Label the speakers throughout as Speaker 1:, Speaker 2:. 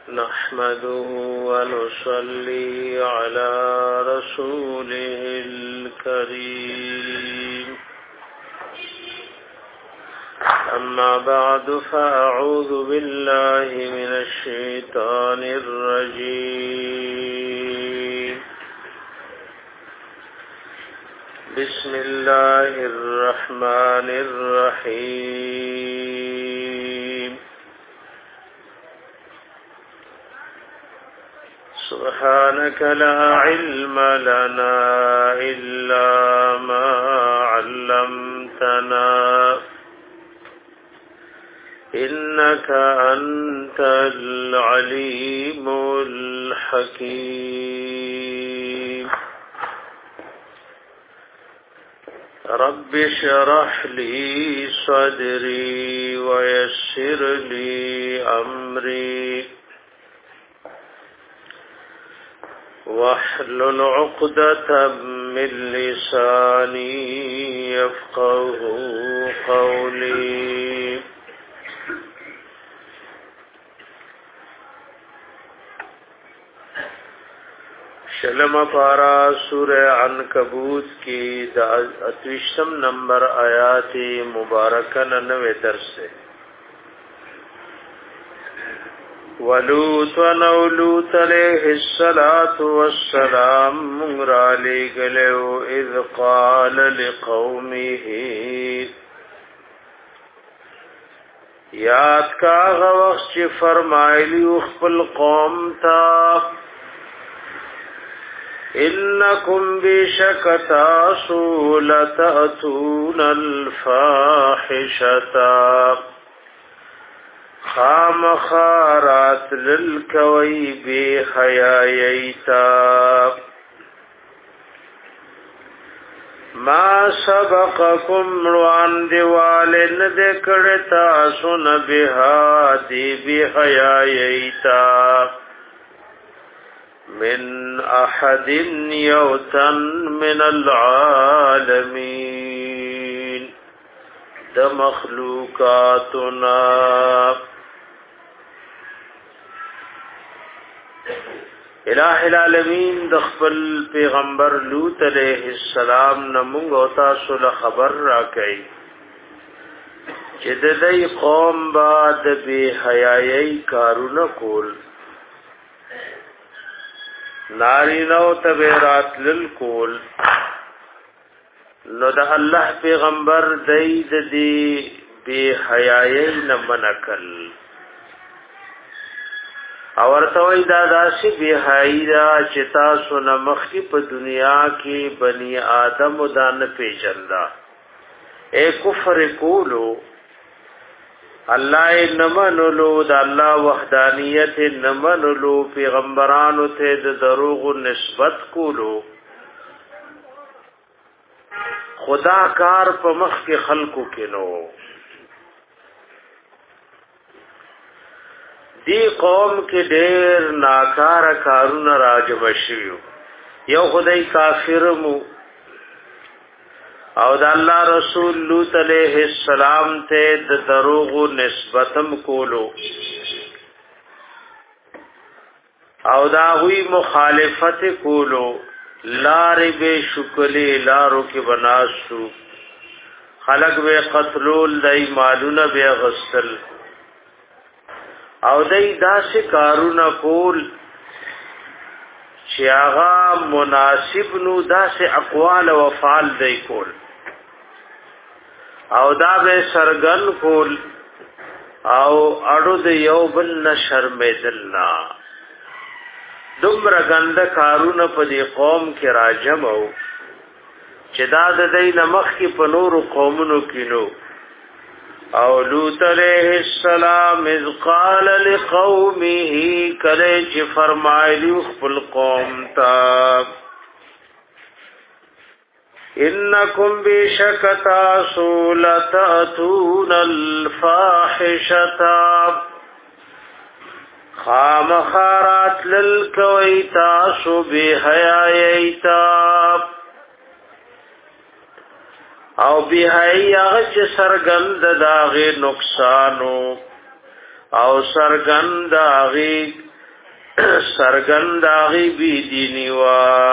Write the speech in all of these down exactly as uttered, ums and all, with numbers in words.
Speaker 1: نحمده ونصلي على رسوله الكريم أما بعد فأعوذ بالله من الشيطان الرجيم بسم الله الرحمن الرحيم سبحانك لا علم لنا إلا ما علمتنا إنك أنت العليم الحكيم رب اشرح لي صدري ويسر لي أمري واحلل عقدة من لساني يفقه قولي شلم پارا سورہ عنکبوت کی دا اتوشتم نمبر آیات مبارکہ ننوے درس سے ولوط ونولوط علیہ الصلاة والسلام منگرا لے گلو اذ قال لقومه یاد کا غوخ چی فرمائلی اخبر قوم تا انکم بشکتاسو لتأتون الفاحشتا خام خارات للکوی بی حیاییتا ما سبقکم روان دیوالن دکڑتا سن بها دی بی حیاییتا من احد یوتن من العالمین د مخلوقاتنا الہ العالمین د خپل پیغمبر لوط علیہ السلام نمونږ او تاسو له خبر راکړي چې د دې قوم بعد به حیايي کارونه کول ناری نو تبرات للکول نو د الله پیغمبر دای د دې به حیاي نه منکل او ورته وای دا داسې به حیاي دا چې تاسو نه مخکې په دنیا کې بني آدم ودان پیژندا اے کفر کولو الله نمنلو د الله وحدانیت نمنلو پیغمبرانو ته د دروغ نسبت کولو خدا کار په مخ کې خلقو کینو دی قوم کې ډېر ناکار کارونه راجب شيو یو خدای کافرمو او د الله رسول لوط علیہ السلام ته د دروغ نسبتم کولو او دا وی مخالفت کولو لارې به شکلې لارو کې بناسو خلق به قتلول دای مالونه به غسل او دای داسې کارونه کول چې هغه مناسب نو داسې اقوال او افعال دی کول او دا به سرګن کول او اړو د یو بل نشرمېدلنا دومره ګنده کارونه په دې قوم کې راجم او چې دا د دې نمخ کې په نورو قومونو کې نو او لوط علیہ السلام اذ قال لقومه کله چې فرمایلی خپل قوم ته انکم بشکتا سولتاتون الفاحشتا خام خارات للکوی تاسو بی حیاییتا او بهای هغه چې سرګند داغه نقصانو او سرګند هغه سرګنداغي بی دینی وا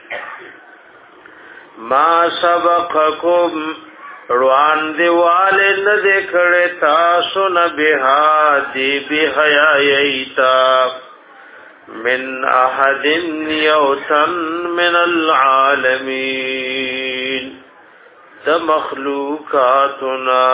Speaker 1: ما سبقکم روان دیوال نه دکړه تاسو نه به دی به حیایتا من احد یوتن من العالمین د مخلوقاتنا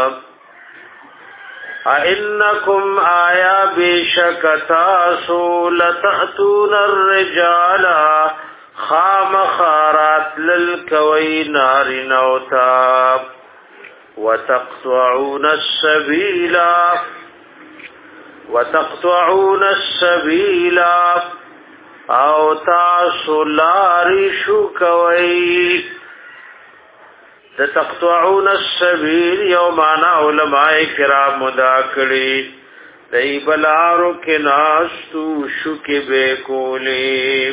Speaker 1: ائنکم آیا بشکتاسو لتأتون الرجال خام خارات للکوی نار نوتا وتقطعون السبیل وتقطعون السبیل او تاسو لاری شو کوي د تقطعون السبیل یو معنا علماء کرام مدا کړي دای بلارو کې ناستو شو کې به کولې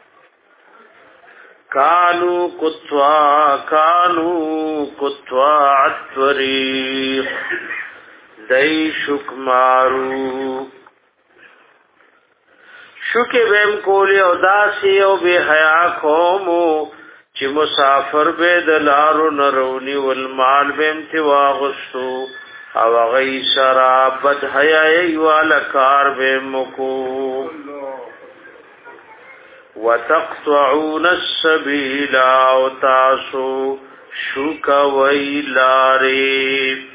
Speaker 1: کانو کتوا کانو کتوا عطریق دای شک مارو شو کې بهم کولې او داسي او به حیا قومو چې مسافر به د لارو نرونی والمال به امتوا غستو او غي شرابت حیاي والکار به مکو وتقطعون السبيل او تاسو شوک ویلاری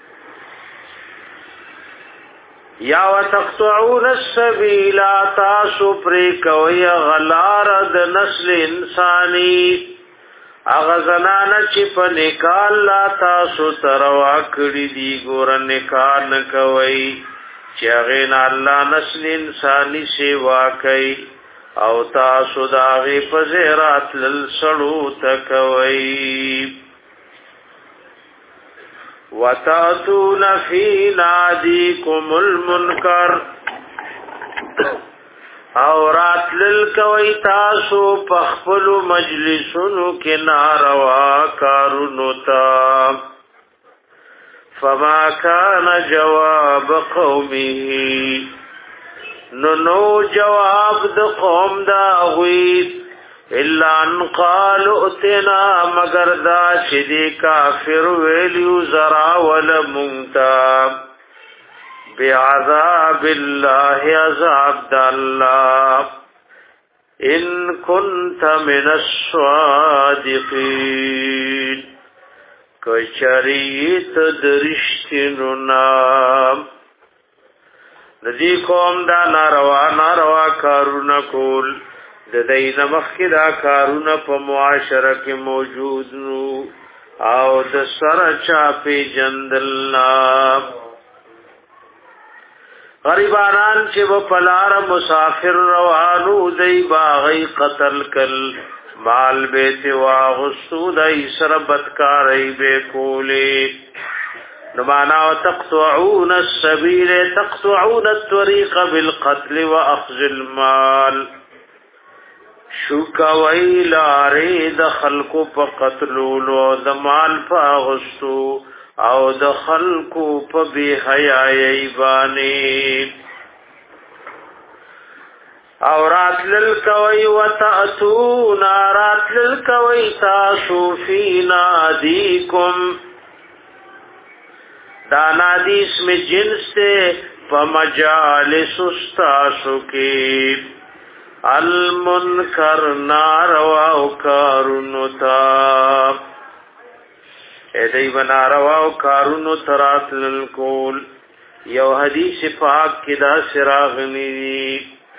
Speaker 1: یا وتقطعون السبيل تاسو پری کوي غلار د نسل انساني اغزنان چې په نکال لا تاسو تروا کړی دی ګور نکال نه کوي چې هغه نه الله نسل انساني سیوا کوي او تاسو داغه په زیرات لل سړو تکوي وتاتون فی نادیکم المنکر او راتلل کوي تاسو په خپل مجلسونو کې ناروا کارونو تا فما کان جواب قومه نو نو جواب د قوم دا غوی الا ان قالوا اتنا مگر دا چې دی کافر ویلو زرا ول مونتا بعذاب الله عذاب الله ان كنت من الصادقين کچریت درشتنو نام ندی قوم دا ناروا ناروا کارونه کول د دین مخکې دا کارونه په معاشره کې موجود نو او د سره چا په جندلنا غریبانان چې و پلار مسافر روانو دی باغی قتل کل مال بیت واغسو دی سر بدکاری بے کولی نمانا وتقطعون السبیل تقطعون الطریق بالقتل واخذ المال شوکا ویلاری د خلقو په قتلولو د مال په اغسطو او د خلقو په بی حیائی بانی او راتلل کوي وتأتون راتلل کوي تاسو فی نادیکم دا نادی اسم جنس سے فمجالس استاسو کی المنکر ناروا او کارونو تا ایدی بناروا او کارونو تراتلل کول یو حدیث پاک کی دا سراغنی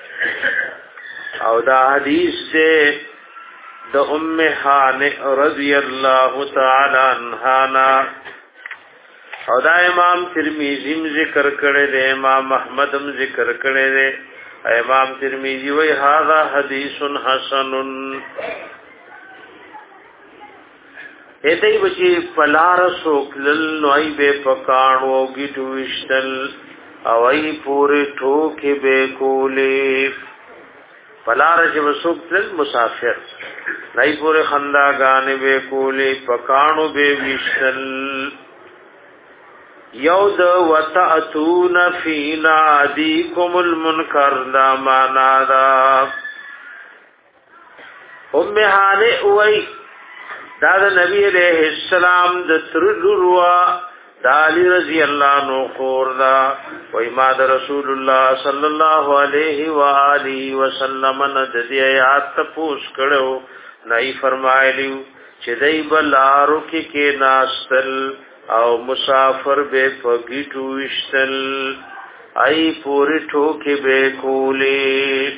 Speaker 1: او دا حدیث سے دا ام حانع رضی اللہ تعالی عنہانا او دا امام ترمذی ذکر کړي دي امام احمد هم ذکر کړي دي امام ترمذی وی هذا حدیث حسن ایتای بچی پلار سوکلل نوای به پکانو گیټو وشتل او ای پوره ټوکې به کولې پلار چې وسوکلل مسافر نای پوره خنداګانې به کولې پکانو به وشتل یود وتاتون فی نادیکم المنکر دا معنا دا ام هانه وای دا د نبی علیہ السلام د ترلوا دالی رضی اللہ عنہ خوردا وای ما د رسول الله صلی الله علیه و آله وسلم ند دی آیات تپوس کړو نئی فرمایلیو چې دای بلارو کې کې ناستل او مسافر به پګیټو وشتل ای پوری ټوکې به کولې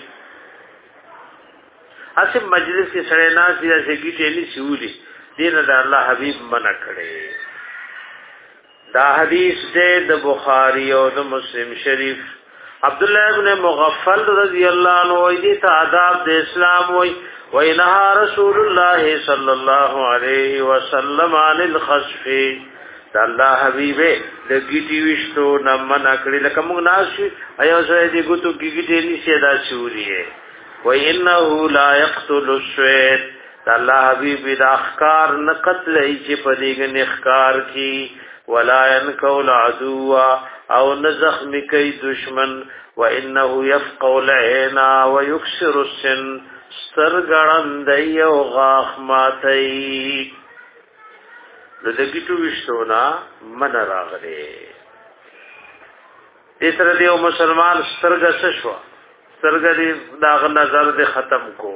Speaker 1: اسه مجلس کې سره ناس دي چې گیټې نه سیولي دین د الله حبیب منع کړي دا حدیث د بخاری او د مسلم شریف عبد الله ابن مغفل رضی الله عنه وی دي آداب د اسلام وی وینها رسول الله صلی الله علیه وسلم عن الخسف د الله حبیب د گیټې وشتو نه منع کړي لکه موږ ناس ایو سره دې ګوتو گیټې نه سیدا سیولي وَإِنَّهُ لَا يَقْتُلُ السُّوَيْدَ الله حبیب د اخکار نه قتل چې پدېګ نخکار کی ولا ينكو العدو او نزخم کوي دشمن وَإِنَّهُ يَفْقَوْ الْعِينَ وَيُكْسِرُ السِّنَّ سترګړند یو غاخ ماتي د دګټو وشتونا من راغله دې سره دیو مسلمان سترګه شوا سرګری داغ نظر دې ختم کو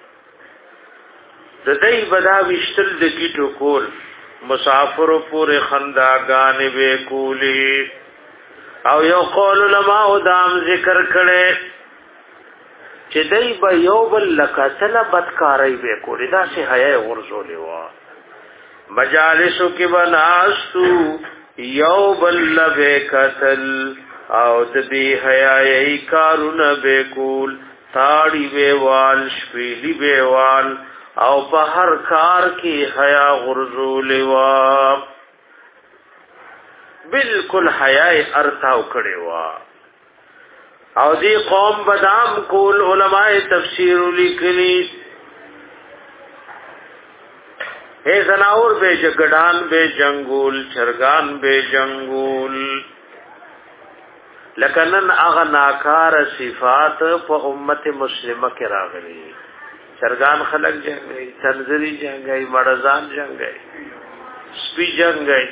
Speaker 1: د دې بدا وشتل د کیټو کول مسافر پورې خنداګان به کولی او یو قول علماء دام ذکر کړي چې دې به یو بل لکتل بدکارای به کولی دا سه حیا ورزولې وا مجالسو کې بناستو یو بل لبه قتل او د دې حیاي کارونه به کول تاړي ویوال شپېلی ویوال او په هر کار کې حیا غرزول وا بالکل حیاي ارتاو کړي وا او دې قوم بدام کول علماء تفسیر لیکلي اے زناور به جګړان به جنگول چرګان به جنگول لکنن اغا ناکار صفات په امت مسلمه کې راغلي چرګان خلق جنگي تنزري جنگي مړزان جنگي سپي جنگي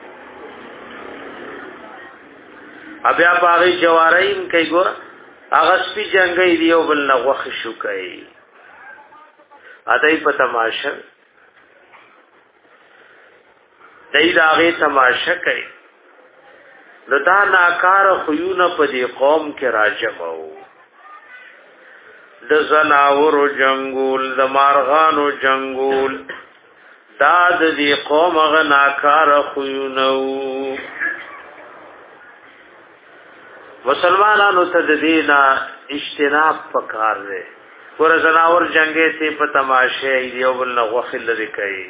Speaker 1: بیا باغی جوارین کوي ګور هغه سپي جنگي دیو بل نغوخ شو کوي ادای په تماشا دای داغه تماشا کوي دا ناکار خيونه په دې قوم کې راجمو د زناورو جنگول د مارغانو جنگول دا د دې قوم غ ناکار خيونه مسلمانانو ته د دینه اجتناب پکار دی ور زناور جنگي ته په تماشه یو بل نغوخل لري کوي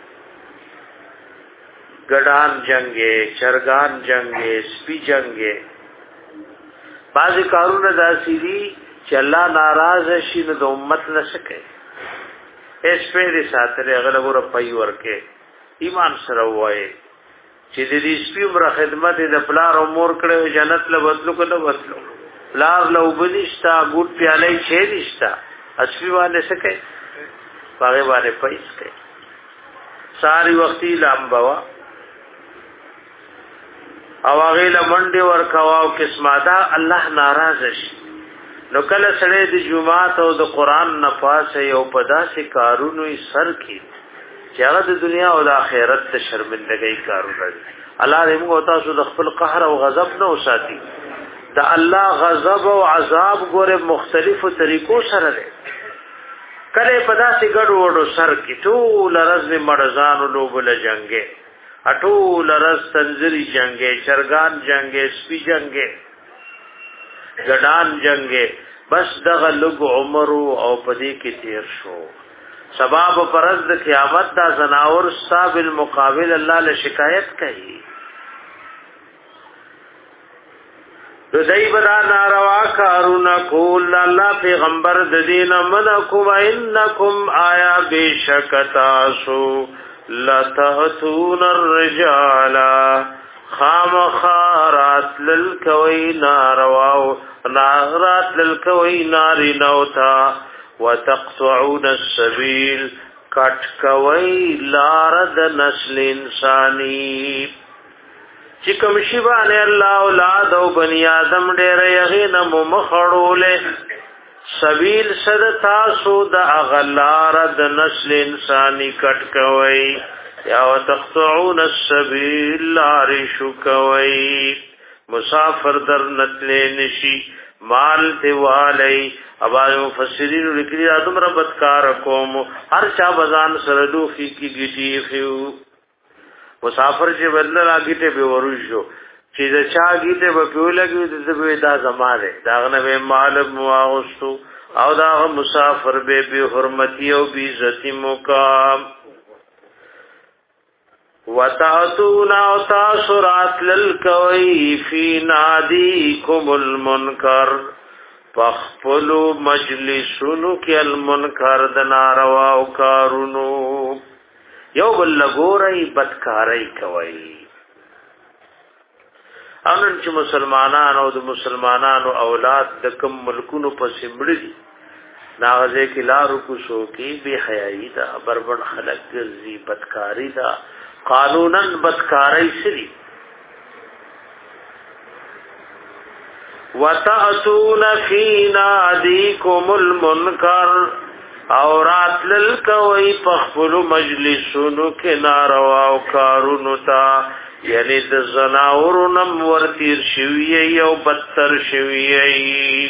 Speaker 1: گڑان جنگے چرگان جنگے سپی جنگے بعضی کارونه داسې دي چې الله ناراض شي نو د امت نه سکے اس په دې ساتره غلغور پي ورکه ایمان سره وای چې دې سپی عمر خدمت د پلار او مور کړه جنت له بدلو کله بدلو پلار له وبنيشتا ګوټ پیالې شي نشتا اسپی باندې سکے هغه باندې پیس کوي ساری وختي لامبوا او هغه لمنډي ورکوا او قسمه دا الله ناراض شي نو کله سره د جمعات او د قران نفاس یو پداسې کارونو یې سر کی چې هغه د دنیا او د آخرت ته شرمندګي کارونه دي الله دې موږ تاسو د خپل قهر او غضب نه وساتي د الله غضب او عذاب ګوره مختلفو طریقو سره ده کله پداسې ګډ وډو سر کی ټول رزم مړزان لوبل جنگه اټول رز تنزری جنگه چرگان جنگه سپی جنگه گډان جنگه بس دغه لګ عمر او پدې کې تیر شو سبب پرز د قیامت دا زناور صاحب المقابل الله له شکایت کوي دای بدا ناروا کارونه کول الله پیغمبر د دین منکم انکم آیا بشکتاسو لتاتون الرجال خامخارات للکوی نارواو ناغرات للکوی ناری نوتا وتقطعون السبیل کټ کوي لار د نسل انسانی چې کوم شی باندې الله اولاد او بنی آدم ډېر یغین مخړولې سبیل صد تاسو د اغلار د نسل انسانی کټ کوي یا وتقطعون السبیل لار شو کوي مسافر در نتل نشي مال دیوالی ابای مفسرین لیکلي ادم ربت کار کوم هر چا بزان سردو فی کی گیټی خو مسافر چې بدل راګیټه به ورشو چې دا چا گیټه به پیولګي د دې دا زماره داغه به مال مواغستو او دا مسافر به به حرمتی او بی عزتی مقام وتعتون او تاسرات للکوی فی نادیکم المنکر فخپلو مجلسونو کی المنکر دناروا او کارونو یو بل لګورای بدکارای کوي انن چې مسلمانانو د مسلمانانو اولاد د کوم ملکونو په سیمړي ناغزه کی لارو کو شو کی بے حیائی دا بربن خلق ګرځي بدکاری دا قانونا بدکاری سری وَتَأْتُونَ فِي نَادِيكُمُ الْمُنْكَرَ اورات للکوی پخپلو مجلسونو کې ناروا او کارونو تا یعنی د زناورو نم ورتیر شوی او بدتر شوی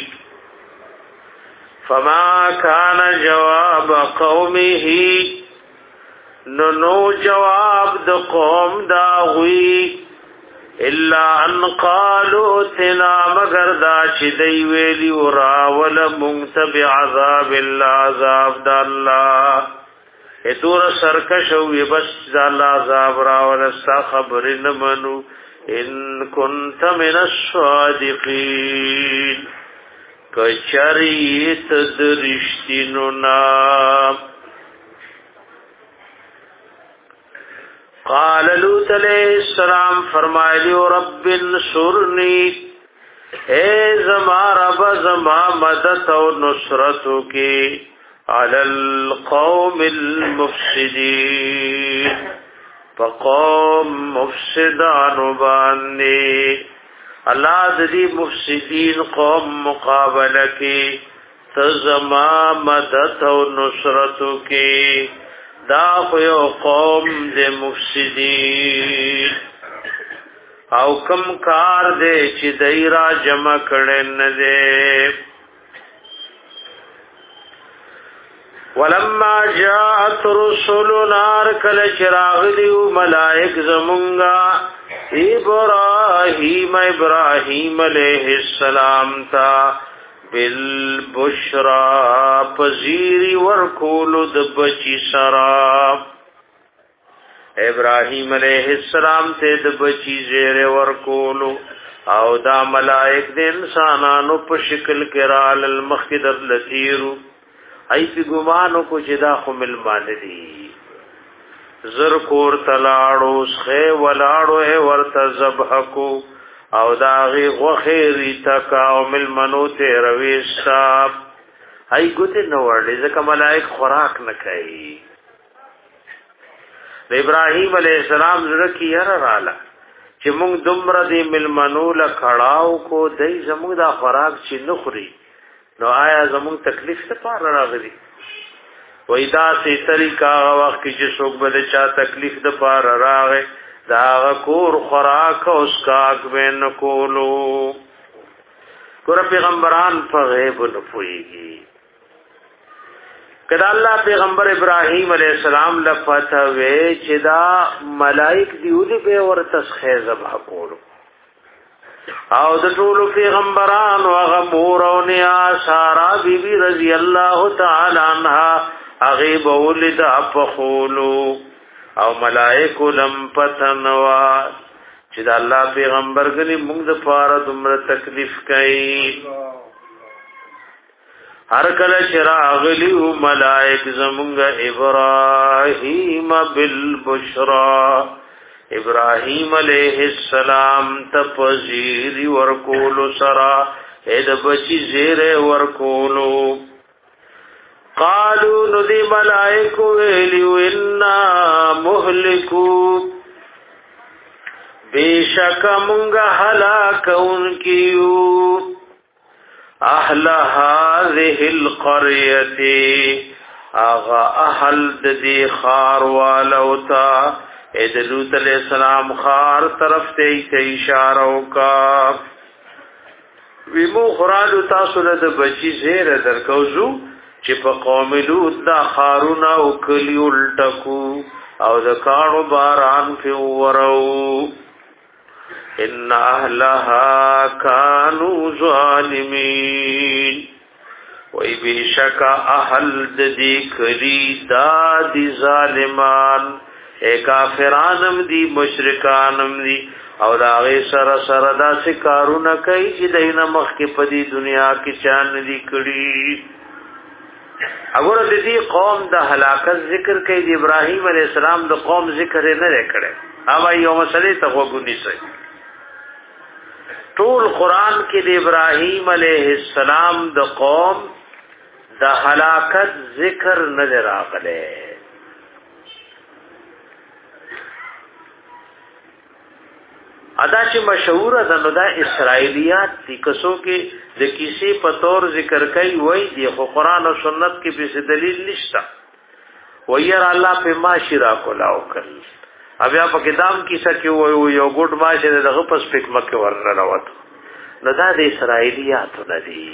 Speaker 1: فما کان جواب قومه نو نو جواب د قوم دا غوی الا ان قالوا تنا مگر دا چې دی ویلی وراول منتبع عذاب العذاب د الله اتور سرکش او بس د الله عذاب راول است خبر نه منو ان كنت من الصادقين کچری تدرشتینو نا قال لوط علیہ السلام فرمایلی رب انصرنی اے زما رب زما مدد او نصرت کی علی القوم المفسدین فقوم مفسدان باندې الله دې مفسدین قوم مقابله کی تزما مدد او نصرت کی دا خو یو قوم د مفسدین او کم کار دې چې دایرا جمع کړي نه دې ولما جاءت رسلنا کل چراغ دیو ملائک زمونگا ابراہیم ابراہیم علیہ السلام تا بالبشرا پزیری ورکولو د بچی سرا ابراہیم علیہ السلام تے د بچی زیر ورکولو او دا ملائک د انسانانو په شکل کرال المخدر لتیرو ای پی گمانو کو جدا خمل ماندی زر کور تلاړو سخه ولاړو ہے ورته ذبح کو او داغي غخيري تکا او مل منو ته روي صاحب هاي ګوته نو ورډي ځکه ملائک خوراک نه کوي ابراهيم عليه السلام زړه کې ير رااله چې موږ دومره دې مل منو له کړهو کو دای زموږ دا خوراک چې نه خوري نو آیا زموږ تکلیف څه پار راغلي وای دا سي طریقہ وخت چې څوک بل چا تکلیف د پار راغی دا کور خوراک اوس کاک بین کولو کور پیغمبران په غیب نه پويږي کله الله پیغمبر ابراهيم عليه السلام لفته وی چې دا ملائک دیولي به ورته خیزه کولو او د ټولو پیغمبرانو هغه مور او نیا سارا بیبي رضی الله تعالی عنها هغه بولد اپخولو او ملائکو لم پتنوا چې د الله پیغمبر غني موږ د پاره دومره تکلیف کوي هر کله چې راغلیو ملائک زمونږ ابراهیم بالبشرا ابراهیم علیہ السلام تپزیر ورکولو سرا اید بچی زیر ورکولو قالو ندی ملائکو ویلیو انا مهلکو بیشک منگا حلاک انکیو اہل هذه القریتی آغا اہل دی خار والوتا اید لوط علیہ السلام خار طرف تے اشارو کا ویمو خرالو تاسو لد بچی زیر درکوزو چی پا قوم لوط دا خارونا و کلی الٹکو او دا کانو باران فی ورو ان اہلها کانو ظالمین وی بیشکا اہل دی کلی دا دی ظالمان اے کافرانم دی مشرکانم دی او دا غی سر سر دا سی کارونا کئی چی دینا مخ کی پدی دنیا کی چان دی کڑی اگر دی قوم دا حلاکت ذکر کئی دی ابراہیم علیہ السلام دا قوم ذکر نرے کڑے آبا یو مسئلے تغوگونی سے طول قرآن کی دی ابراہیم علیہ السلام دا قوم دا حلاکت ذکر نظر آگلے ادا چې مشهور ده نو دا اسرائیلیات دي کسو کې د کیسې په تور ذکر کوي وای دی خو قرآن او سنت کې به دلیل نشته ویر الله په معاشره کولاو کړ بیا په کتاب کیسه کې وای یو ګډ معاشره دغه پس پک مکه ورننه وته نو دا د اسرائیلیات نه دي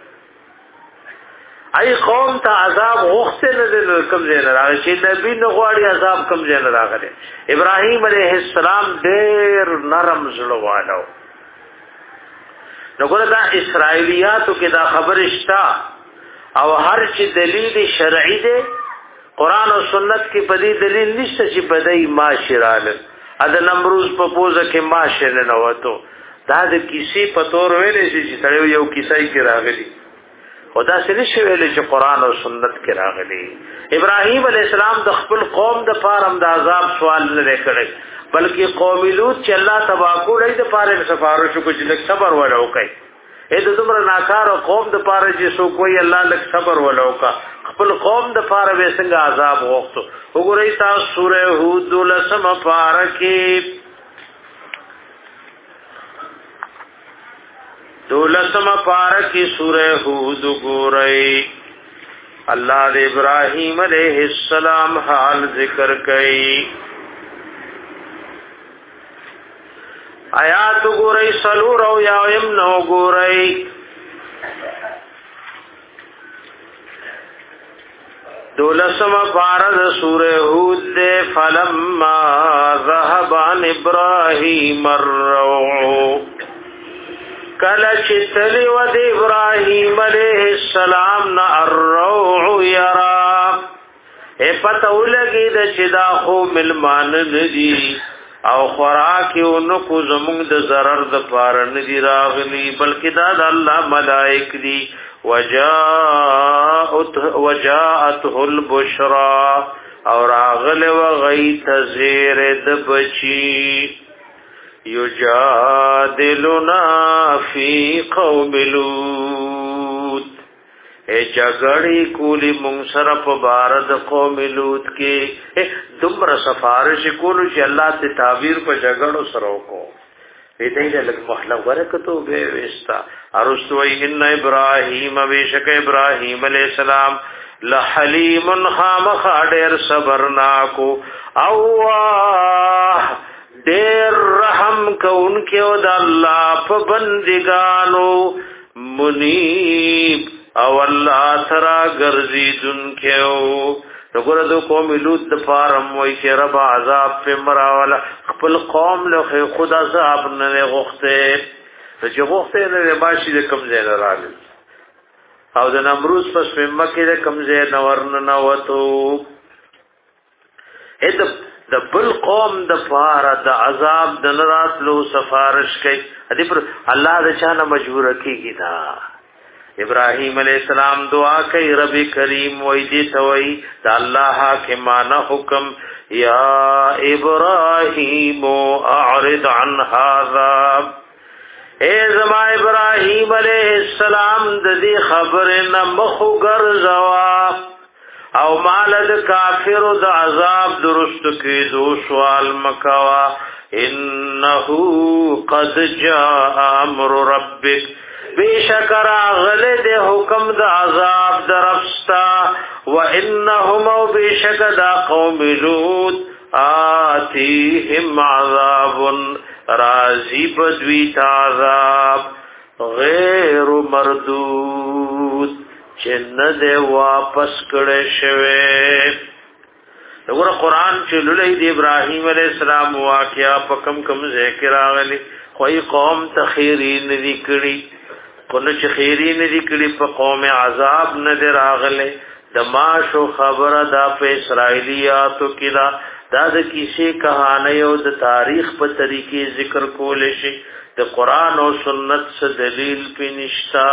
Speaker 1: ای قوم ته عذاب غوښته نه کم ځای نه راغی چې نبی نه غواړي عذاب کم ځای نه راغلی ابراهیم علیه السلام ډېر نرم زړه والو نو ګوره دا اسرائیلیاتو کې دا خبر شته او هر چې دلیل شرعي دی قرآن او سنت کې په دې دلیل نشته چې بدای معاشره ا د نمروز په پوزه کې معاشره نه وته دا د کیسې په تور ویلې چې سړی یو کیسای کې راغلی خدا سره شویل چې قرآن او سنت کې راغلي ابراهیم علیه السلام د خپل قوم د پاره د عذاب سوال نه کړي بلکې قوم لوط چې الله تبا کولای د پاره سفارش کو چې لک صبر ولو کوي اې د دومره ناکار قوم د پاره چې سو کوئی الله لک صبر ولو کا خپل قوم د پاره به څنګه عذاب وغوښتو وګورئ تاسو سوره هود لسم پاره کې دولسم پارکی سورہ ہود گورئی اللہ دے ابراہیم علیہ السلام حال ذکر کئی آیات گورئی سلور او یایم نو گورئی دولسم پارد سورہ ہود دے فلما ذهب عن ابراہیم الروع کله چې تلی و د ابراهیم علیه السلام نه الروع یرا اے پته ولګی د چې دا خو ملمان ندی او خوراکونو کو زمونږ د zarar د پاره ندی راغلی بلکې دا د الله ملائک دی وجاءت وجاءته البشرى اور راغله و غیت زیر د بچی یجادلنا فی قوم لوط اے جګړې کولی مونږ سره په بارد قوم لوط کې دومره سفارش کولو چې الله ته تعبیر په جګړو سره وکړو دې دې لږ محله ورکتو به وستا ارستوی ان ابراهیم بیشک ابراهیم علیہ السلام لحلیم خامخ ډېر صبرناکو او دیر رحم کونکو دا اللہ پا بندگانو منیب او اللہ ترا گرزی دنکو نگوڑا دو قوم لوط دفارم وی چه رب عذاب پی مراولا خپل قوم لخی خود عذاب ننے غختے چه غختے ننے باشی دے کمزے نرالل او دا نمروز پس پی مکی دے کمزے نورن نوتو ایدب د بل قوم د پاره د عذاب د نرات لو سفارش کوي ادي پر الله د چانه مجبور کیږي دا ابراهيم عليه السلام دعا کوي رب کریم وای دي توي د الله حاکمانه حکم یا ابراہیم اعرض عن هذا اے زما ابراہیم علیہ السلام د دې خبرنا مخ ګرځوا او مالد کافر د عذاب درست کې دو سوال مکوا انه قد جاء امر ربک بیشکر غلد حکم د عذاب درفستا وانهم بیشک دا قوم لوط آتیهم عذاب رازی بدوی عذاب غیر مردود چنه دے واپس کړه شوه وګوره قران چې لولې د ابراهیم علی السلام واقعیا په کم کم ذکر راغلي خوې قوم تخیری ندی کړي کله چې خیری ندی کړي په قوم عذاب نه دی راغله د ماشو خبره دا په اسرایلیاتو کې دا دا د کیسې کہانی او د تاریخ په طریقې ذکر کول شي د قران او سنت څخه دلیل پینشتا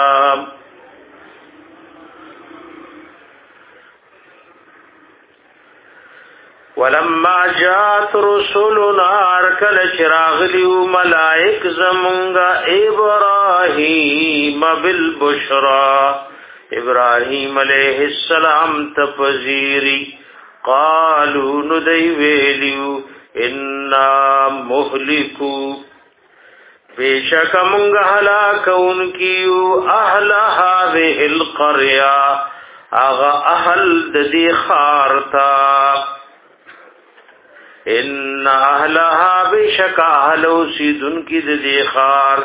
Speaker 1: ولما جاءت رسلنا اركل چراغلیو ملائک زمونگا ابراہیم بالبشرى ابراہیم علیہ السلام تپذیری قالوا ندی ویلیو انا مهلکو بیشک منگا ہلاکون کیو اہل هذه القرية اغا اہل ددی خارتا ان اهلها بشک اهلو سیدن کی دی خار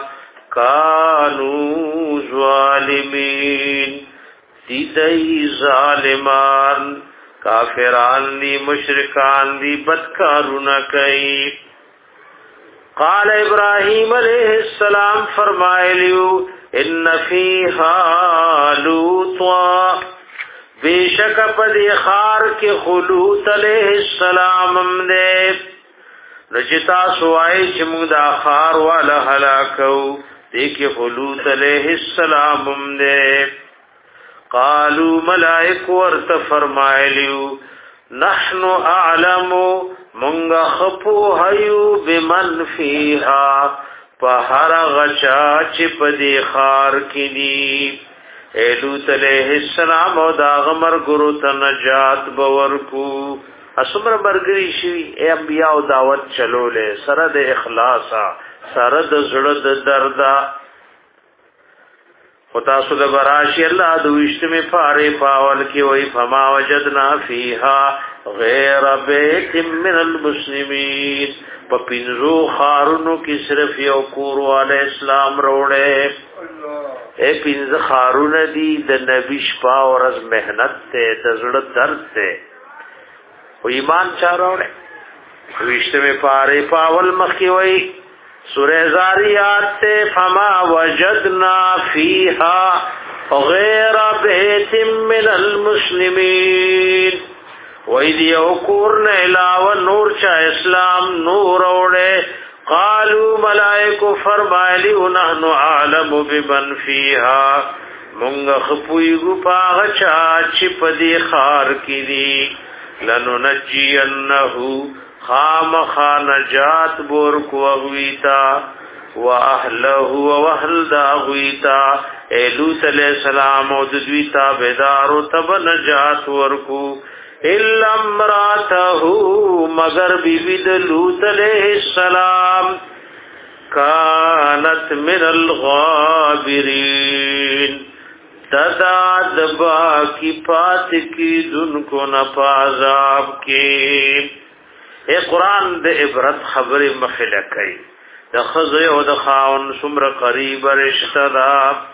Speaker 1: کانو ظالمین دی ظالمان کافران دی مشرکان دی بدکارونه کوي قال ابراہیم علیہ السلام فرمایلیو ان فیها لوطا بیشک پدی خار کے خلوط علیہ السلام دے رجتا سوائی چمگ دا خار والا حلاکو دیکھ خلوط علیہ السلام دے قالو ملائک ورت فرمائلیو نحن اعلم منگا خپو حیو بمن فیہا پہر غچا چپ دی خار کی دی اے لوط علیہ السلام او دا غمر گرو ته نجات باورکو اسمر برګری شي اے انبیاء او دعوت چلولې سره د اخلاصا سره د زړه د دردا خدا سود براشی الله د وشتمه پاره پاول کی وای فما وجدنا فیها غیر بیت من المسلمین په پینزو خارونو کې صرف یو کور والے اسلام روړې اے پینز خارون دی د نبی شپا اور از محنت تے د زړه درد تے او ایمان چاروړې وشته می پاره پاول مخکی وای سورہ زاریات تے فما وجدنا فیها غیر بیت من المسلمین وای دی او کور نه علاوه نور چا اسلام نور اوړې قالوا ملائکو فرمایلی نحن عالم بمن فیها مونږ خپویګو پاغه چا چې پدی خار کی دی لننجینه خام خانجات بور کو غویتا واهله واهل دا غویتا لوط علیہ السلام او د دوی تابعدار او تب نجات ورکو الا امراته مگر بی بی د لوط علیہ السلام کانت من الغابرین تدا دبا کی پات کی دن کو نپازاب کی اے قرآن د عبرت خبر مخلق کئی د خزی او د خاون سمر قریب رشتہ دا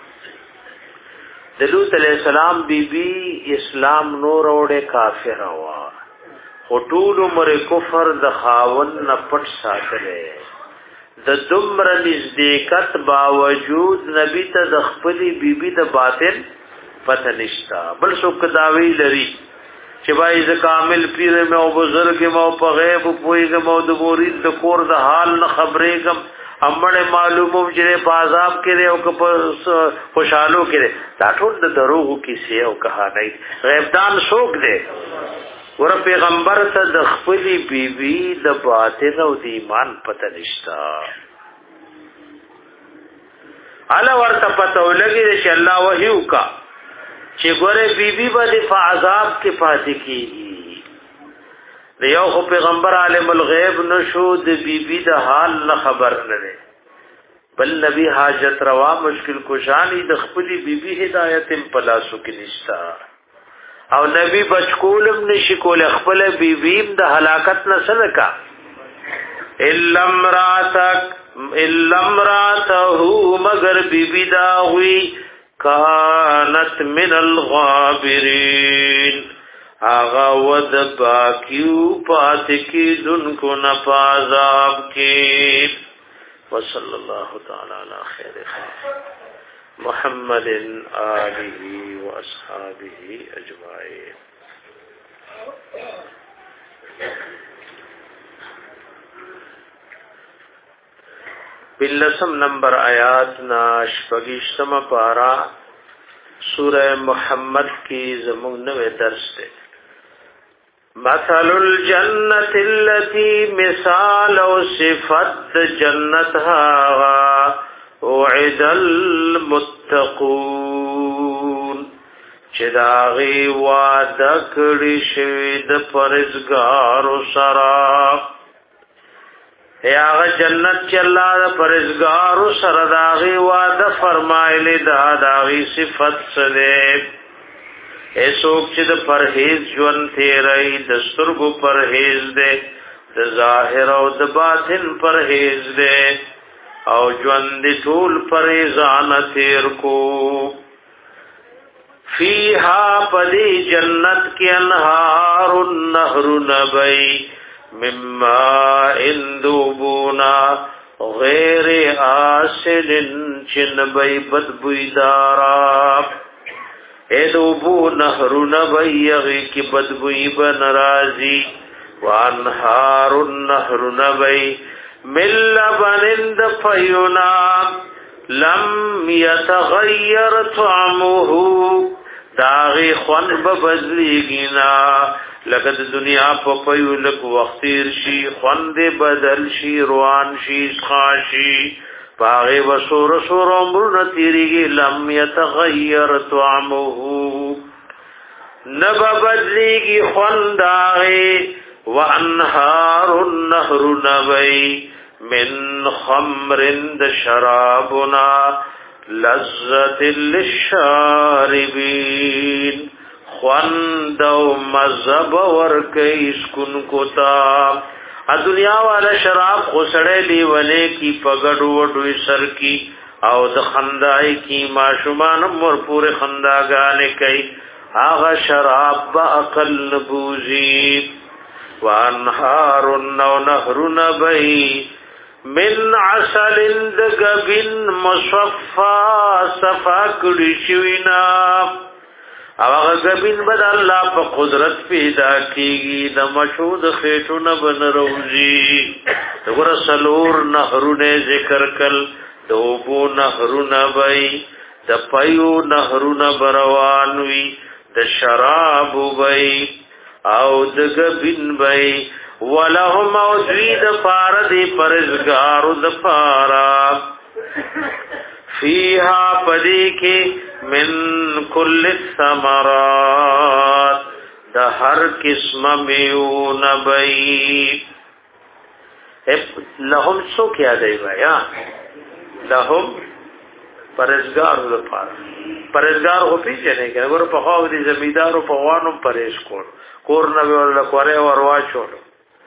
Speaker 1: د لوط علیہ السلام بی بی اسلام نور اوڑے کافر ہوا خطول عمر کفر د خاون نپٹ ساتلے د دمر نزدیکت باوجود نبی ته د خپلی بی بی د باطن پته نشتا بل څوک داوی لري چې بای ز کامل پیر مې او بزرګ مې او په غیب پویګم او د مورید د کور د حال نه خبرېګم امړه معلومو چې په عذاب کې او په خوشحالو کې دا ټول د دروغ کیسې او کہانی غیب دان څوک دی ور پیغمبر ته د خپل بیبي د باطن او د ایمان پته نشتا الا ورته پته ولګي چې الله وحی وکا چې ګوره بیبي باندې فعذاب کې پاتې کیږي د یو خو پیغمبر عالم الغیب نشو د بیبي د حال نه خبر نه دی بل نبی حاجت روا مشکل کشانی د خپل بیبي هدایت په لاسو کې نشتا او نبی بچکولم نشي کول خپل بیبیم د هلاکت نه سنکا الا امراتک الا امراته مگر بیبی دا ہوئی کانت من الغابرین آغا ود باکیو پات کی دن کو نپازاب کی وصل اللہ تعالی علی خیر خیر محمد آلہ و اصحابہ اجمعین بلسم نمبر آیات ناش پگیشتم پارا سورہ محمد کی زمون نوے درس دے مثل الجنت التي مثال و صفت جنت ها وعد المتقون چداغي وعده کړي شوی د پرهیزګارو سره یا جنت چې الله د پرهیزګارو سره داغي وعده فرمایلی دا داغي صفت سره ایسوک چې د پرهیز ژوند تیرای د سترګو پرهیز دے د ظاهر او د باطن پرهیز دے او ژوند ټول پرهیزان تیر کو فیها پدی جنت کی انهار النهر نبی مما اندوبونا غیر آسل چنبی بدبوی دارا ایدوبو نهر نبی یغی کی بدبوی بنرازی وانهار النهر نبی من لبن دفینا لم یتغیر طعمه داغی خون ببدلیگینا لقد دنیا په پيو لک وختیر شي خوند بدل شي روان شي خاشي باغه وسور سور عمر نتیریږي لم يتغير طعمه نبدليږي خونداغه وانهار النهر نبي من خمر د شرابنا لذة للشاربين خوند او مذهب ورکی اسکن کوتا ا دنیا والا شراب خوسړې لیولې کی پګړو وډوي سر کی او د خندای کی ماشومان مر پورې خنداګانې کوي هغه شراب با عقل بوزي وانهار نو نهر نبي من عسل دغبن مصفا صفا کړي شوینا او هغه غبین بد الله په قدرت پیدا کیږي د مشهود خېټونه بنروزی وګور سلور نهرونه ذکر کل دوبو نهرونه وای د پيو نهرونه بروان وی د شراب وای او د غبین وای ولهم موجود فارد پرزګارو د فارا فیها پدی کی من کل الثمرات دا ہر قسم میون بئی لهم سو کیا دی بھایا لهم پرزگار ہو پار پرزگار ہو پیچھے نہیں کہ اگر پخواو دی زمیدار و پخوانو پریش کون کور نوی والا کوره وروا چولو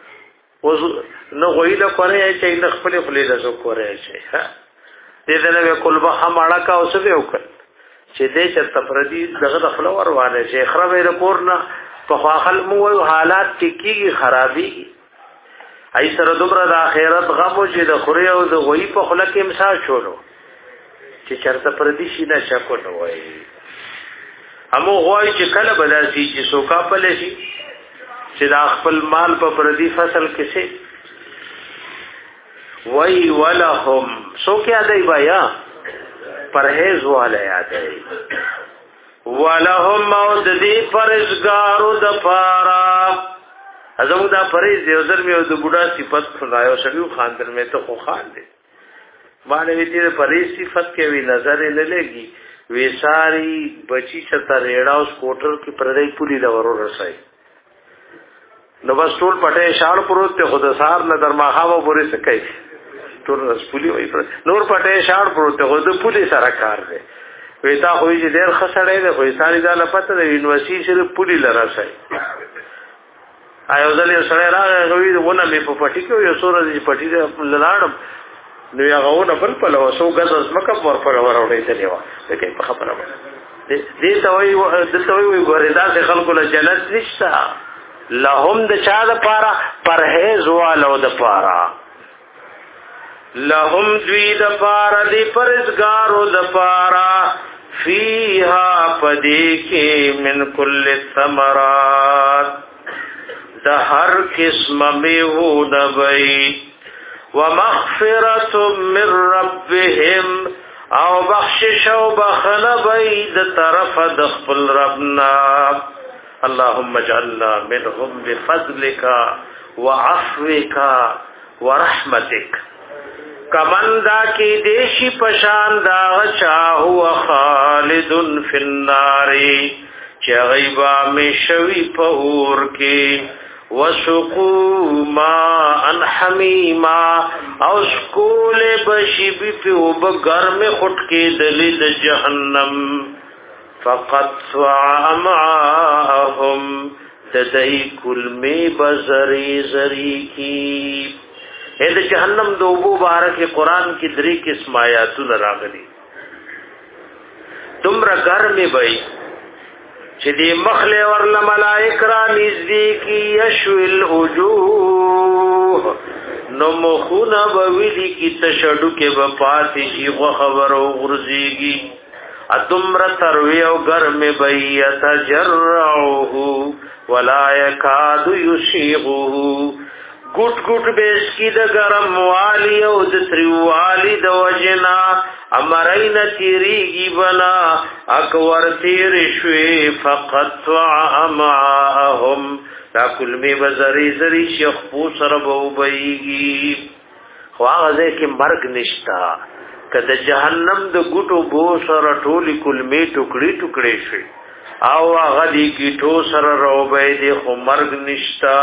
Speaker 1: نو غوی دا کوره چای نخپلی خلی لسو کوره چای دیدنه به کلبه هم اړه او څه وکړ چې دې چې تفردی دغه د فلور وانه چې خرابې د کورنا په خاخل مو حالات کې کیږي خرابي ای سره دومره د اخرت غمو چې د خوري او د غوي په خله کې امسا شولو چې چرته پردي شي نه شکو نه وای همو غوي چې کله بداسي چې سوکا پلې شي چې د خپل مال په پردي فصل کې سي وای ولهم سو کیا دی بیا پرهیز والا یاد ہے ولهم او د دې پرزګارو د پارا ازم دا پرز یو ځل مې د بوډا صفت خدایو شریو خان در مې ته خو خان دي معنی وی دې پرز صفت کې وی نظر نه لګي وی ساری بچی چتا ریډا اوس کوټر کې پردای پولی دا ورو رسای نو بس ټول پټه شاړ پروت ته خود سار نه در ماخاو پورې سکای ټول رس پولی وای پر نور پټه شاړ پروت ته خود پولی سره کار دی ویتا خو یې ډېر خسړې ده خو ساری دا لپته د یونیورسيټي سره پولی لراسای آیو ځل یو سره راغی غوی ونه مې په پټی کې یو سور دې پټی دې لاړم نو یا غوونه بل په لو سو غز مکه ور پر وروړې ته نیو دغه په خبره ده دې ته وای دلته وای ګورې دا څه خلکو له جنت نشتا لهم د چا د پارا پرهیز والو د پارا لهم دوی د پارا دی پرزگارو د پارا فیها پدی کی من کل ثمرات د هر قسم میوه نبی ومغفرت من ربهم او بخشش او بخنبی د طرف د خپل ربنا اللهم اجعلنا منهم بفضلك وعفوك ورحمتك کمن دا کی دیشی پشان دا غچا هو خالد فی النار چه غیبا میں شوی پہور کی وسقو ما ان حمیما او سکول بشی بی پیو بگرم خٹ کی دلید جہنم فقط وعمعاهم تدئی کلمی بزری زری کی اے د جہنم دوبو بارک قرآن کی دری قسم آیاتون راغلی تمرا گرمی بئی چی دی مخلی ورل ملائک را نزدیکی یشوی الوجوه نمخون بویلی کی تشڑو کے بپاتی چی خبر و غرزیگی اتمرا تروی و گرمی بئی یتجرعوه ولا یکاد یسیغوه گوٹ گوٹ بیس کی دا گرم والی او دا تریوالی دا وجنا امرین تیریگی بنا اکور تیرشوی فقط وعمعاهم دا کلمی بزری زری شخفو سربو بیگی خواغزے کی مرگ نشتا که دا جہنم دا گوٹو بو سر ٹولی کلمی ٹکڑی ٹکڑی شوی او غدی کی ٹو سر رو بیدی خو مرگ نشتا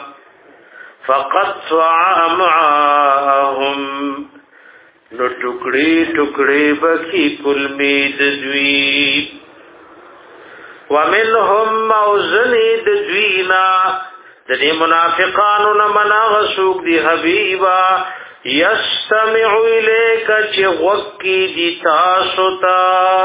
Speaker 1: فقط وعمعاهم نو ٹکڑی ٹکڑی بکی کلمی ددوی ومنهم موزنی ددوینا دنی منافقانو نمنا غسوک دی حبیبا یستمع الیکا چی غکی دی تاسوتا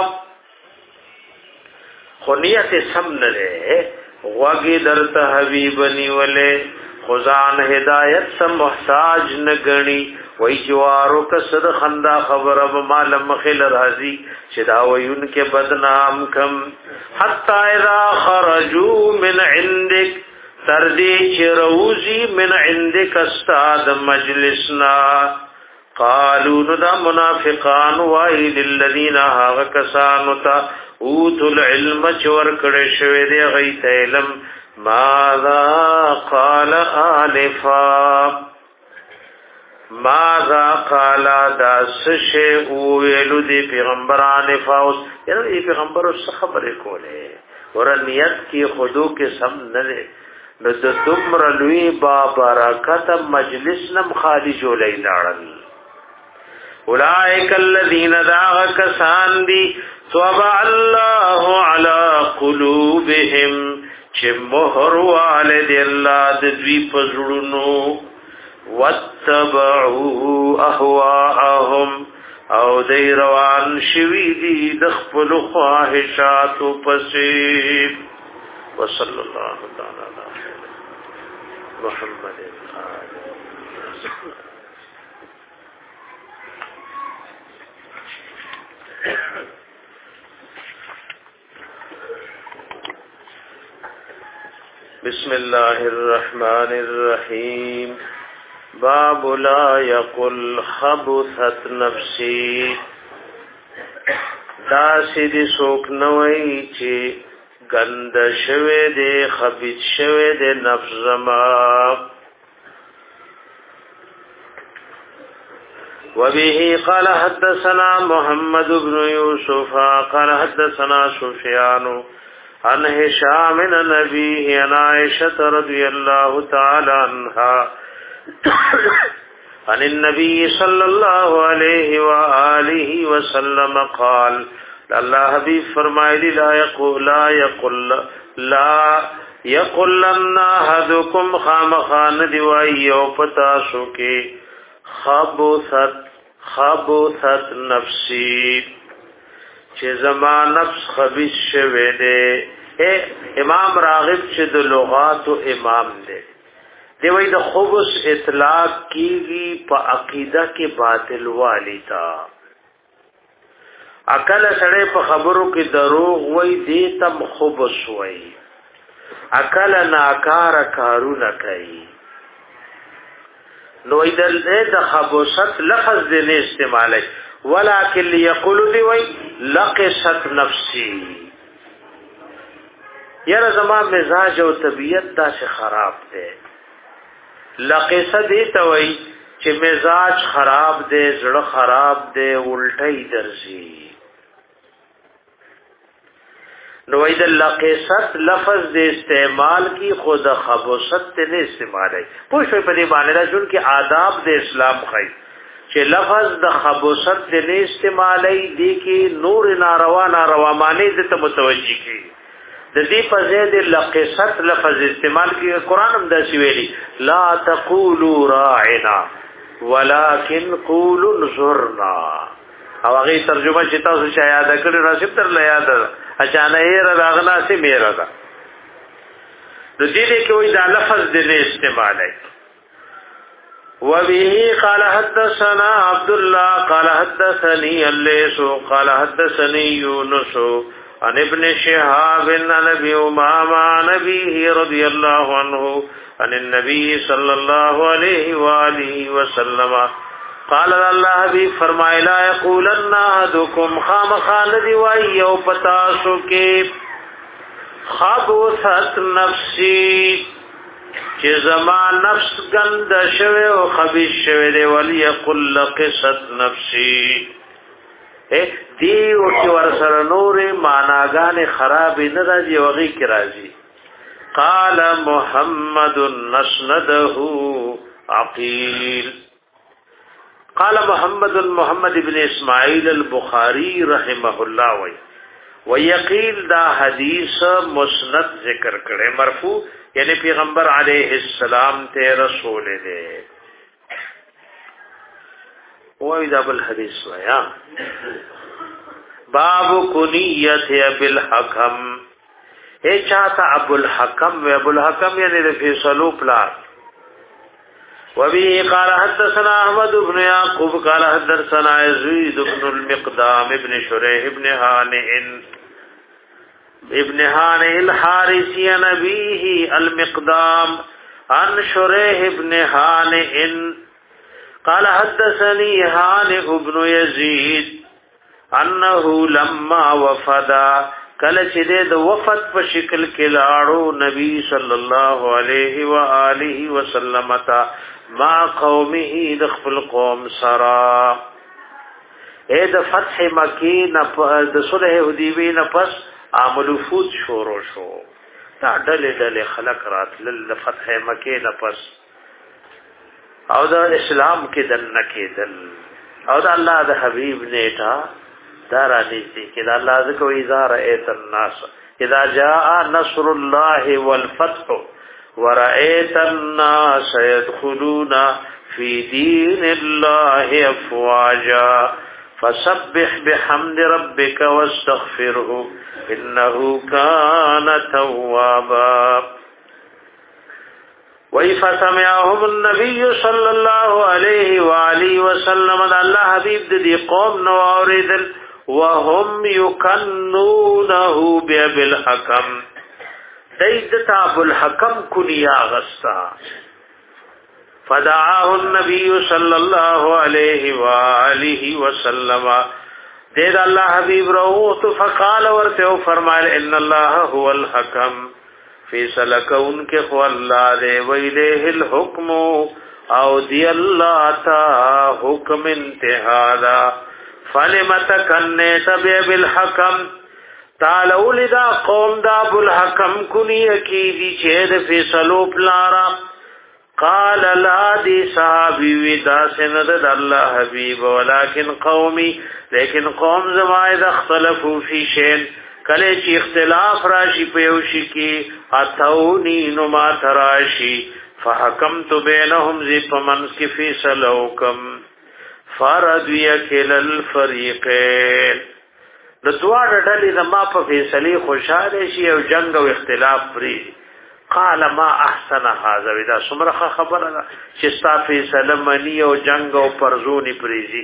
Speaker 1: خونیت سمنرے غوگی درتا حبیبنی ولے خزان ہدایت سے محتاج نگنی وی جوارو کسد خندا خبر اب مالم خل رازی چدا ویون کے بدنام کم حتی اذا خرجو من عندک تردی چروزی من عندک استاد مجلسنا قالو ندا منافقان وائی للذین آغا کسانتا اوتو العلم چور کڑشوی دے غیت علم ماذا قال آلفا ماذا قال دا سشے اویلو دی پیغمبران فاوس یعنی دی پیغمبر اس خبر کولے اور نیت کی خودو کے سم نلے نو دا دمر لوی بابرکت مجلس نم خالی جو لئی لارن اولائک الذین داغ کسان دی طبع اللہ علی قلوبهم چه مہر والد اللہ دوی پزرونو واتبعو احواءهم او دی روان شوی دی دخپل خواہشاتو پسیب وصل اللہ تعالی محمد بسم اللہ الرحمن الرحیم باب لا یقل خبثت نفسی دا سیدی سوک نوئی چی گند شوه دے خبیث شوه دے نفس زما وبه قال حدثنا محمد بن يوسف قال حدثنا سفيان عن هشام بن نبيه عن عائشة رضي الله تعالى عنها عن النبي صلى الله عليه وآله وسلم قال اللہ حبیب فرمائے لا یقول لا یقول لا یقولن احدکم خامخان دیوائی او پتا سو کے خبثت خبثت نفسی چې زما نفس خبیث شوه دے اے امام راغب چې د لغات او امام دے دی وای د خبث اطلاق کیږي په عقیده کې باطل والی تا عقل سره په خبرو کې دروغ وای دی تم خبث وای عقل ناکار کارونه کوي نو ایدل د خبثت لفظ دې نه استعمالای ولکن یقول دی وای لقست نفسی یاره زما مزاج او طبیعت دا څه خراب دی لقست دی ته وای چې مزاج خراب دی زړه خراب دی الټی درځي نو اید لقست لفظ دے استعمال کی خود خبثت نے استعمال ہے پوښ په دې باندې دا جون کې آداب د اسلام خای چې لفظ د خبثت نه استعمالای دي کې نور ناروا ناروا معنی د متوجی کی د دې په ځای د لقست لفظ استعمال کی قران هم دا ویلي لا تقولوا راعنا ولكن قولوا انظرنا او هغه ترجمه چې تاسو شاید یاد کړئ راشد تر لا یاد اچانه یې راغلا سي میرا دا د دې کې وې دا لفظ د استعمال ہے وبه قال حدثنا عبد الله قال حدثني الليث قال حدثني يونس عن ابن شهاب عن ابي امامه عن ابيه رضي الله عنه عن النبي صلى الله عليه واله وسلم قال الله حبیب فرمائے لا یقولن احدکم خامخان دی وای او پتا سو کې خبثت نفسی چې زما نفس گند شوه او خبيث شوه دی ولی یقل لقست نفسی اے دی او چې ور سره نورې معناګانې خراب نه راځي وږي کی راځي قال محمد نسنده عقیل قال محمد محمد ابن اسماعیل البخاری رحمه الله وی ویقیل دا حدیث مسند ذکر کرے مرفوع یعنی پیغمبر علیہ السلام تے رسول دے وی دا بالحدیث ویا باب کنیت ابو الحکم اے چاہتا ابو الحکم و ابو الحکم یعنی فیصلو پلار وبه قال حدثنا احمد بن يعقوب قال حدثنا يزيد بن المقدام ابن شريح ابن هانئ ابن هانئ الحارثي عن أبيه المقدام عن شريح ابن هانئ قال حدثني هانئ بن يزيد انه لما وفدا کله چې د وفد په شکل کې لاړو نبی صلی الله علیه و آله وسلم تا ما قومه د خپل قوم سرا اې د فتح مکی نه د صلح حدیبیه نه پس عمل فوت شروع شو دا ډلې ډلې خلق راتل فتح مکی نه پس او د اسلام کې دنه کېدل او د الله د حبیب نیټه دارا نزدی کہ اللہ ذکر اذا رأیت الناس اذا جاء نصر الله والفتح ورأیت الناس يدخلون في دين الله افواجا فسبح بحمد ربك واستغفره انه كان توابا وَفَسَمِعَهُمُ النَّبِيُّ صَلَّى اللَّهُ عَلَيْهِ وَآلِهِ وَسَلَّمَ الله حبیب دی قوم نو اوریدل وهم یکنونه بأبي الحكم دایت ابو الحكم کنیا غستا فدعاه النبي صلى الله عليه وآله وسلم دید الله حبیب روت فقال ورته فرمایل ان الله هو الحکم فیصله کون کې خو الله دې ویله الحکم او دی الله تا حکم انتها دا فلم تکنیت بالحکم تعالو لدا قوم دا بالحکم کنی اکیدی چید فیصلو پلارا قال لا دی صحابی ودا سند اللہ حبیب ولیکن قومی لیکن قوم زمائد اختلفو فی شین کلے چی اختلاف راشی پیوشی کی اتونی نما تراشی فحکمت بینهم زی پمنس کی فیصلوکم فردوی کل الفریقین لطوار ڈلی نما پا فیصلی خوشحال شی او جنگ و اختلاف پری قال ما احسن هذا ودا سمرخ خبر دا چستا فیصل منی او جنگ او پرزونی پریزی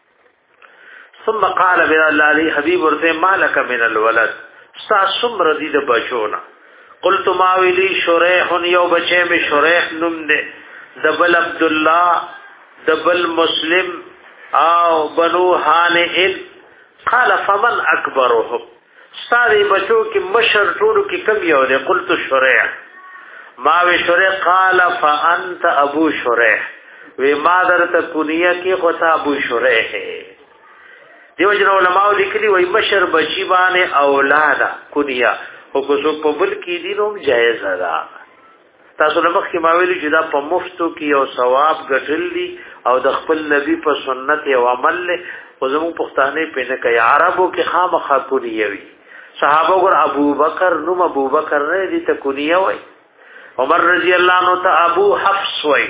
Speaker 1: ثم قال بنا اللہ علی حبیب ورتے مالک من الولد ستا سمر دید بچونا قلت ماویلی شریح یو بچے میں شریح نم دے دبل عبداللہ دبل مسلم او بنو حانئل قال فمن اکبرهم ستا دی بچو کی مشر طولو کی کم یو دے قلت شریح ماوی شریح قال فانت ابو شریح وی مادر تا کنیہ کی خطا ابو شریح ہے دیو جن علماء لکلی وی مشر بچی بانے اولادا کنیہ او کسو پبل کی دینوم جائز دا تاسو نمخ کی ماویلی جدا پا مفتو کی او ثواب گٹل دی او د خپل نبی په سنت او عمل له او زمو پښتانه په نه کوي عربو کې خامخا کنیه وي صحابه ګور ابو بکر نو ابو بکر نه دي ته کنیه وي عمر رضی الله عنه ته ابو حفص وي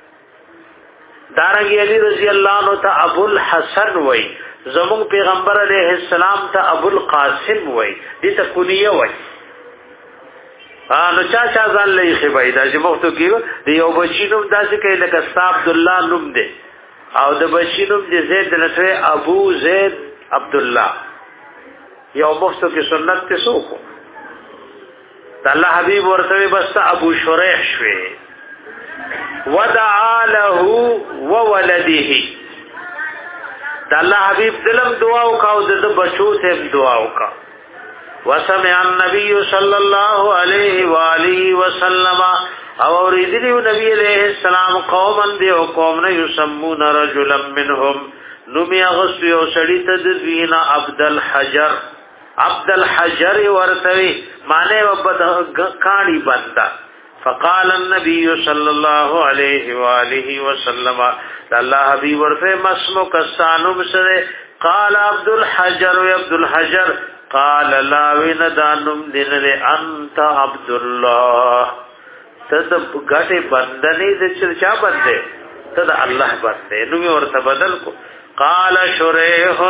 Speaker 1: دارنګ علی رضی الله عنه ته ابو الحسن وي زمو پیغمبر علیه السلام ته ابو القاسم وي دي ته کنیه وي نو چا چا ځان لې خبای دا چې مختو کیو دی یو بچینوم داسې کې لکه عبد الله نوم دی او د بچینوم دی زید نته ابو زید عبد الله یو مختو کې سنت ته سوکو د الله حبیب ورته بس ابو شریح شوی ودعا له وولده د الله حبیب دلم دعا وکاو د بچو ته دعا وکاو وسمع النبي صلى الله عليه واله وسلم او اوریدلی نبی علیہ السلام قوما دی او قوم نه یسمون رجلا منهم نمی اغسو یو سړی تدوینا عبد الحجر عبد الحجر ورتوی معنی وبد کانی بندا فقال النبي صلى الله عليه واله وسلم الله حبیب ورته مسمو کسانو بسره قال عبد الحجر و عبد الحجر قال لا وین دانم دین انت عبد الله تد غټه بندنی د چا بنده تد الله بنده نو ورته بدل کو قال شریح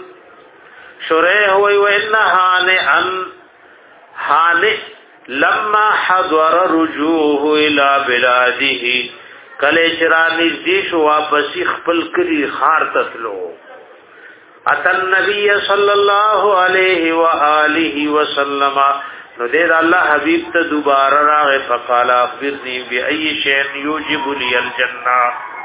Speaker 1: شریح وی وان هان ان حال لما حضر رجوه الى بلاده کله چرانی دې شو واپس خپل کلی خار تسلو اتن نبی صلی الله علیه و آله وسلم نو دې الله حبیب ته دوباره راغی فقال اخبرني بأي شيء يوجب لي الجنه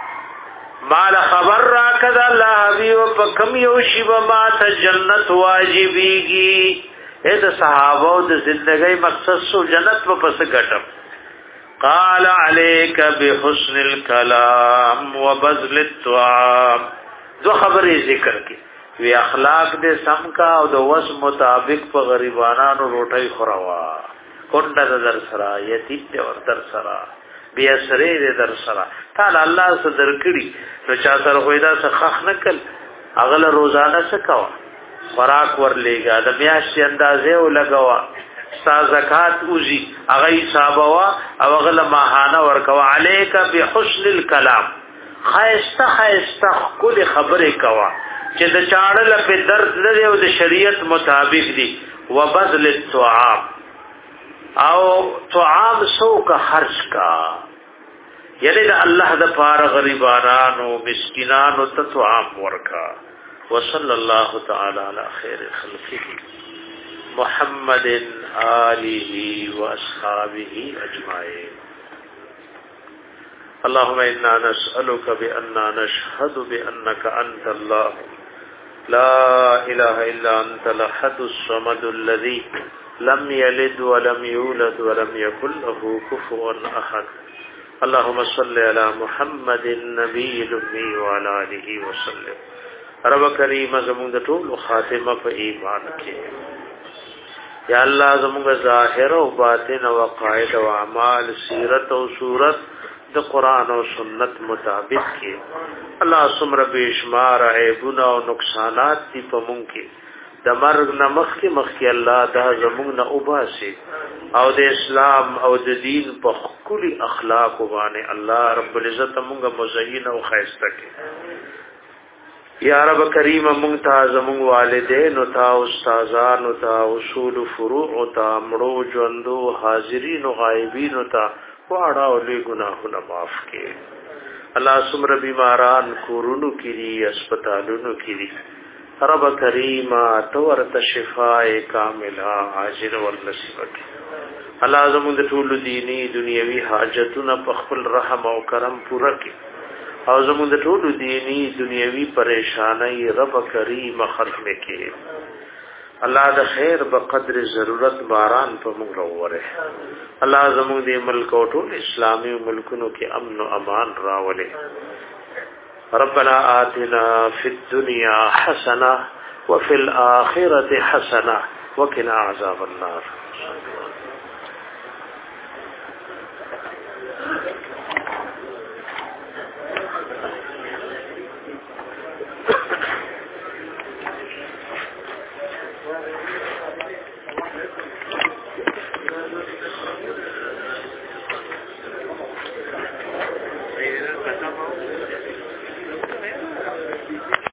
Speaker 1: مال خبر را کذا الله حبیب په کم یو شی ما ته جنت واجبېږي اې د صحابه او د ژوندۍ مقصد سو جنت په پس ګټم قال عليك بحسن الكلام وبذل الطعام دو خبرې ذکر کی وی اخلاق دې سم کا او د وس مطابق په غریبانو روټي خوروا کونډه در سره یتیم دې ور در سره بیا سره دې در سره تعالی الله صدر کړي نو چا سره وېدا څخه نکل اغله روزانه سکوا خوراک ور لېګا د میاشتې اندازې او لګوا ستا زکات اوزي اغه حسابوا او اغله ماهانه ور کوا عليك بحسن الكلام خایسته خایسته کل خبره کوا چې د چاړل په درد لري او د شریعت مطابق دي وبذل الطعام او طعام سو کا خرج کا یعنی د الله د پار غریبانو مسکینانو ته طعام ورکا وصلی الله تعالی علی خیر خلقه محمد آله واصحابہ اجمعین اللهم إنا نسألك بأننا نشهد بأنك أنت الله لا اله الا انت الاحد الصمد الذي لم يلد ولم يولد ولم يكن له كفوا احد. اللهم صل على محمد النبي الامي وعلى اله وسلم. رب کریم زموږ ټول خاتمه په ایمان کې. یا الله زموږ ظاهر او باطن او عقاید او اعمال سیرت او صورت د قران او سنت مطابق کې. الله سمره بشمار عیبونه او نقصانات دي په مونږ کې. د مرګ نه مخکې مخکې الله دا زموږ نه وباسي او د اسلام او د دین په خولي اخلاق باندې الله رب العزت مونږه مزین او خیسته کې. یا رب کریم مونږ ته زموږ والدین او تا استادان او تا اصول فروع او تا مړو ژوندو حاضرین او غایبین او تا واړه او لوی ګناهونه معاف کړي. الله سمره بیماران کورونو کې دي هسپتالونو کې دي. رب کریم تورت شفاء کامله عاجل ورنصیب کړي. الله زموږ د ټول دینی دنیوي حاجتونه په خپل رحم او کرم پوره کړي او زموږ د ټول دینی دنیوي پریشانای رب کریم ختم کړي. الله د خیر په قدر ضرورت باران په موږ راوړي. الله زموږ د ملک او ټول اسلامي ملکونو کې امن او امان راولي. ربنا آتنا في الدنيا حسنة وفي الآخرة حسنة وقنا عذاب النار.